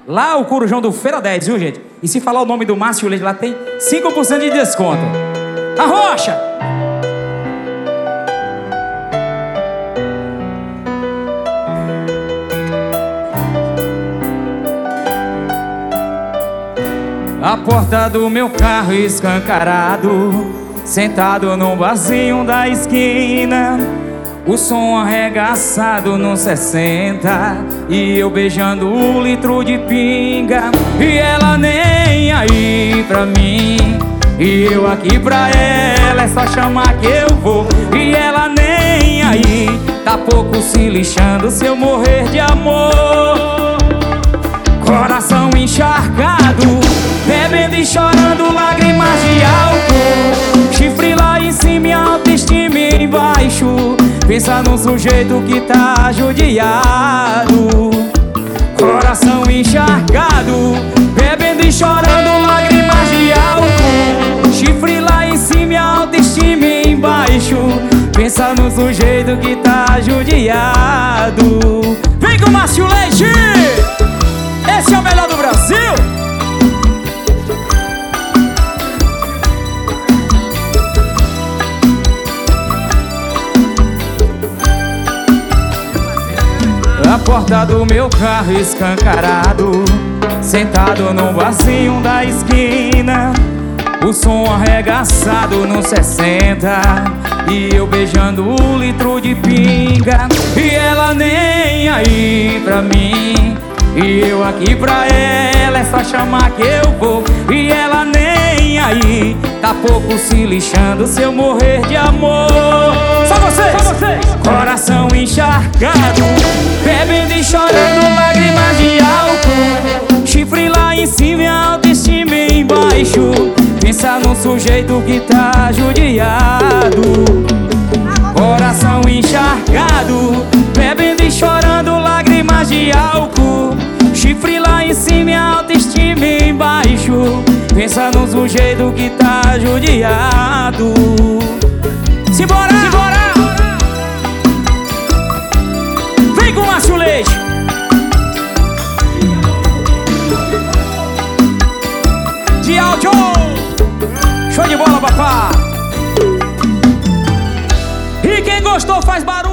Lá o Corujão do Feira 10, viu, gente? E se falar o nome do Márcio Leite, lá tem 5% de desconto. Arrocha! A porta do meu carro escancarado, sentado no barzinho da esquina, o som arregaçado no 60 e eu beijando o litro de pinga. E ela nem aí pra mim, e eu aqui pra ela, é só chamar que eu vou. E ela nem aí, tá pouco se lixando se eu morrer de amor. Coração encharcado, bebendo e chorando lágrimas de álcool, chifre lá em cima e autoestima embaixo. Pensa num sujeito que tá judiado. Coração encharcado, bebendo e chorando lágrimas de álcool, chifre lá em cima e autoestima embaixo. Pensa num sujeito que tá judiado. Vem com o Márcio Leite! Esse é o melhor do Brasil! A porta do meu carro escancarado, sentado no barzinho da esquina, o som arregaçado no 60 e eu beijando o litro de pinga. E ela nem aí pra mim, e eu aqui pra ela, é só chamar que eu vou. E ela nem aí, tá pouco se lixando se eu morrer de amor. Só vocês! Só vocês! Coração encharcado, bebendo e chorando lágrimas de álcool, chifre lá em cima e autoestima embaixo. Pensa num sujeito que tá judiado. Coração encharcado, bebendo e chorando lágrimas de álcool, chifre lá em cima e autoestima embaixo. Pensa num sujeito que tá judiado. Simbora! Simbora! Vem com o Márcio Leite! De áudio! Show de bola, papá! E quem gostou faz barulho!